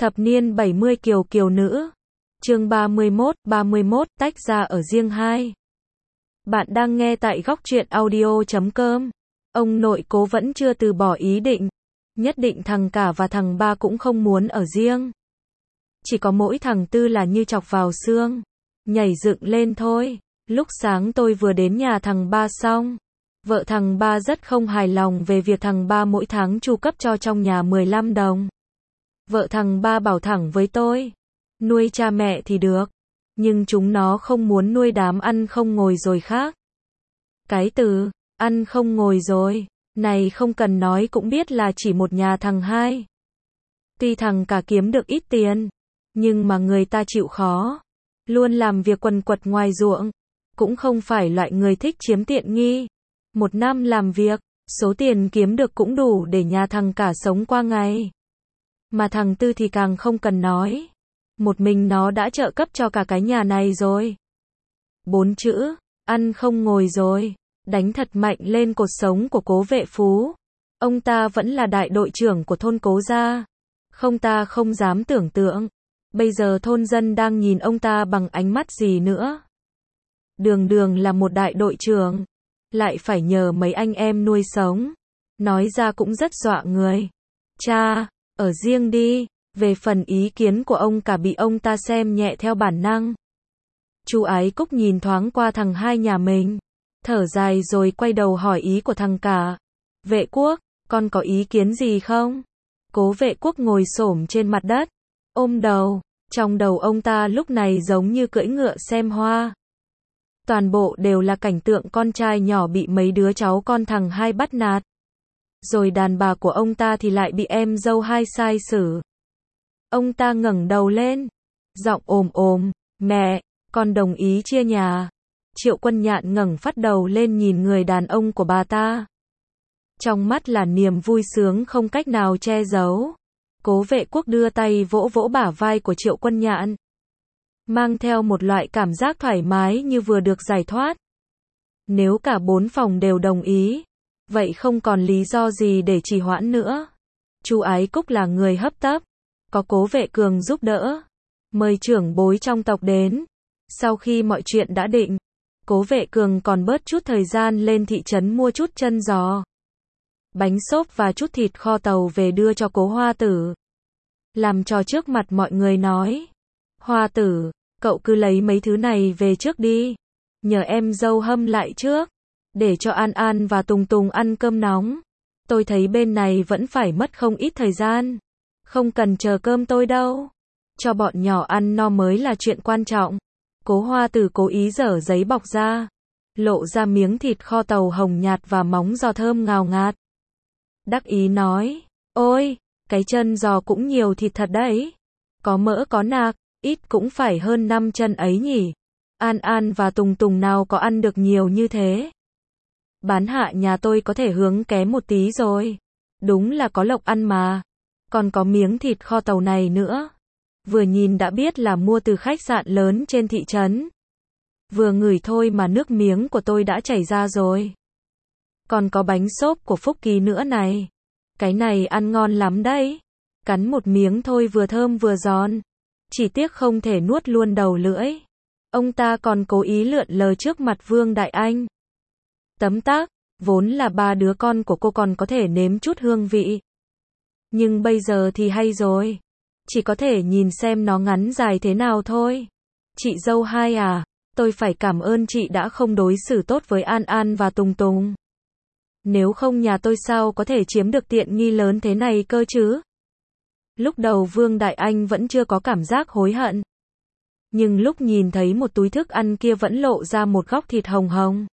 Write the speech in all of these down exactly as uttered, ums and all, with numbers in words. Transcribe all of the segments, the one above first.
Thập niên bảy mươi kiều kiều nữ. Chương ba mươi mốt, ba mươi mốt, tách ra ở riêng hai. Bạn đang nghe tại góc truyện audio chấm com. Ông nội Cố vẫn chưa từ bỏ ý định. Nhất định thằng cả và thằng ba cũng không muốn ở riêng. Chỉ có mỗi thằng Tư là như chọc vào xương. Nhảy dựng lên thôi. Lúc sáng tôi vừa đến nhà thằng ba xong. Vợ thằng ba rất không hài lòng về việc thằng ba mỗi tháng chu cấp cho trong nhà mười lăm đồng. Vợ thằng ba bảo thẳng với tôi. Nuôi cha mẹ thì được. Nhưng chúng nó không muốn nuôi đám ăn không ngồi rồi khác. Cái từ, ăn không ngồi rồi, này không cần nói cũng biết là chỉ một nhà thằng hai. Tuy thằng cả kiếm được ít tiền, nhưng mà người ta chịu khó. Luôn làm việc quần quật ngoài ruộng. Cũng không phải loại người thích chiếm tiện nghi. Một năm làm việc, số tiền kiếm được cũng đủ để nhà thằng cả sống qua ngày. Mà thằng Tư thì càng không cần nói. Một mình nó đã trợ cấp cho cả cái nhà này rồi. Bốn chữ, ăn không ngồi rồi, đánh thật mạnh lên cột sống của Cố Vệ Phú. Ông ta vẫn là đại đội trưởng của thôn Cố gia. Không ta không dám tưởng tượng. Bây giờ thôn dân đang nhìn ông ta bằng ánh mắt gì nữa. Đường đường là một đại đội trưởng. Lại phải nhờ mấy anh em nuôi sống. Nói ra cũng rất dọa người. Cha, ở riêng đi. Về phần ý kiến của ông cả bị ông ta xem nhẹ theo bản năng. Chu Ái Cúc nhìn thoáng qua thằng hai nhà mình. Thở dài rồi quay đầu hỏi ý của thằng cả. Vệ Quốc, con có ý kiến gì không? Cố Vệ Quốc ngồi xổm trên mặt đất. Ôm đầu. Trong đầu ông ta lúc này giống như cưỡi ngựa xem hoa. Toàn bộ đều là cảnh tượng con trai nhỏ bị mấy đứa cháu con thằng hai bắt nạt. Rồi đàn bà của ông ta thì lại bị em dâu hai sai xử. Ông ta ngẩng đầu lên. Giọng ồm ồm. Mẹ, con đồng ý chia nhà. Triệu Quân Nhạn ngẩng phát đầu lên nhìn người đàn ông của bà ta. Trong mắt là niềm vui sướng không cách nào che giấu. Cố Vệ Quốc đưa tay vỗ vỗ bả vai của Triệu Quân Nhạn. Mang theo một loại cảm giác thoải mái như vừa được giải thoát. Nếu cả bốn phòng đều đồng ý, vậy không còn lý do gì để trì hoãn nữa. Chu Ái Cúc là người hấp tấp. Có Cố Vệ Cường giúp đỡ. Mời trưởng bối trong tộc đến. Sau khi mọi chuyện đã định, Cố Vệ Cường còn bớt chút thời gian lên thị trấn mua chút chân giò, bánh xốp và chút thịt kho tàu về đưa cho Cố Hoa Tử. Làm trò trước mặt mọi người nói. Hoa Tử, cậu cứ lấy mấy thứ này về trước đi. Nhờ em dâu hâm lại trước. Để cho An An và Tùng Tùng ăn cơm nóng. Tôi thấy bên này vẫn phải mất không ít thời gian. Không cần chờ cơm tôi đâu. Cho bọn nhỏ ăn no mới là chuyện quan trọng. Cố Hoa Tử cố ý dở giấy bọc ra. Lộ ra miếng thịt kho tàu hồng nhạt và móng giò thơm ngào ngạt. Đắc ý nói. Ôi, cái chân giò cũng nhiều thịt thật đấy. Có mỡ có nạc, ít cũng phải hơn năm chân ấy nhỉ. An An và Tùng Tùng nào có ăn được nhiều như thế. Bán hạ nhà tôi có thể hướng kém một tí rồi. Đúng là có lộc ăn mà. Còn có miếng thịt kho tàu này nữa. Vừa nhìn đã biết là mua từ khách sạn lớn trên thị trấn. Vừa ngửi thôi mà nước miếng của tôi đã chảy ra rồi. Còn có bánh xốp của Phúc Kỳ nữa này. Cái này ăn ngon lắm đấy. Cắn một miếng thôi vừa thơm vừa giòn. Chỉ tiếc không thể nuốt luôn đầu lưỡi. Ông ta còn cố ý lượn lờ trước mặt Vương Đại Anh. Tấm tắc, vốn là ba đứa con của cô còn có thể nếm chút hương vị. Nhưng bây giờ thì hay rồi. Chỉ có thể nhìn xem nó ngắn dài thế nào thôi. Chị dâu hai à, tôi phải cảm ơn chị đã không đối xử tốt với An An và Tùng Tùng. Nếu không nhà tôi sao có thể chiếm được tiện nghi lớn thế này cơ chứ? Lúc đầu Vương Đại Anh vẫn chưa có cảm giác hối hận. Nhưng lúc nhìn thấy một túi thức ăn kia vẫn lộ ra một góc thịt hồng hồng.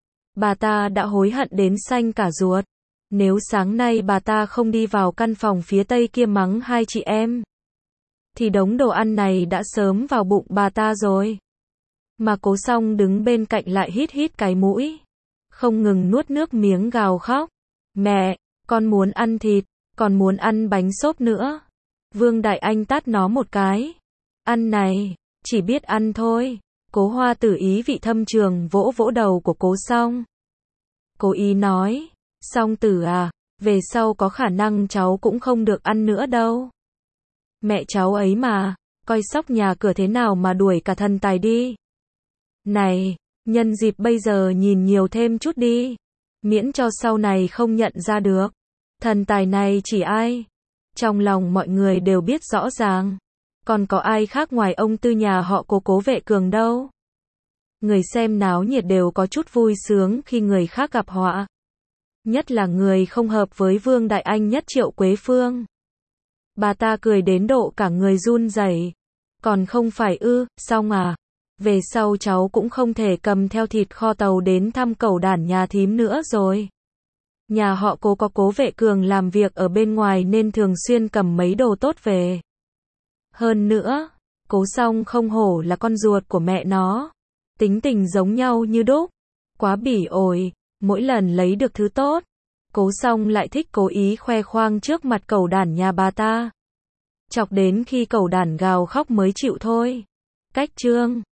Bà ta đã hối hận đến xanh cả ruột. Nếu sáng nay bà ta không đi vào căn phòng phía tây kia mắng hai chị em, thì đống đồ ăn này đã sớm vào bụng bà ta rồi. Mà Cố Song đứng bên cạnh lại hít hít cái mũi. Không ngừng nuốt nước miếng gào khóc. Mẹ, con muốn ăn thịt, còn muốn ăn bánh xốp nữa. Vương Đại Anh tát nó một cái. Ăn này, chỉ biết ăn thôi. Cố Hoa Tử ý vị thâm trường vỗ vỗ đầu của Cố Song. Cố ý nói. Song Tử à, về sau có khả năng cháu cũng không được ăn nữa đâu. Mẹ cháu ấy mà, coi sóc nhà cửa thế nào mà đuổi cả thần tài đi. Này, nhân dịp bây giờ nhìn nhiều thêm chút đi, miễn cho sau này không nhận ra được. Thần tài này chỉ ai? Trong lòng mọi người đều biết rõ ràng. Còn có ai khác ngoài ông Tư nhà họ Cố Cố Vệ Cường đâu. Người xem náo nhiệt đều có chút vui sướng khi người khác gặp họa. Nhất là người không hợp với Vương Đại Anh nhất Triệu Quế Phương. Bà ta cười đến độ cả người run rẩy. Còn không phải ư, xong à? Về sau cháu cũng không thể cầm theo thịt kho tàu đến thăm cẩu đản nhà thím nữa rồi. Nhà họ Cố có Cố Vệ Cường làm việc ở bên ngoài nên thường xuyên cầm mấy đồ tốt về. Hơn nữa, Cố Song không hổ là con ruột của mẹ nó. Tính tình giống nhau như đúc. Quá bỉ ổi, mỗi lần lấy được thứ tốt, Cố Song lại thích cố ý khoe khoang trước mặt cẩu đản nhà bà ta. Chọc đến khi cẩu đản gào khóc mới chịu thôi. Cách chương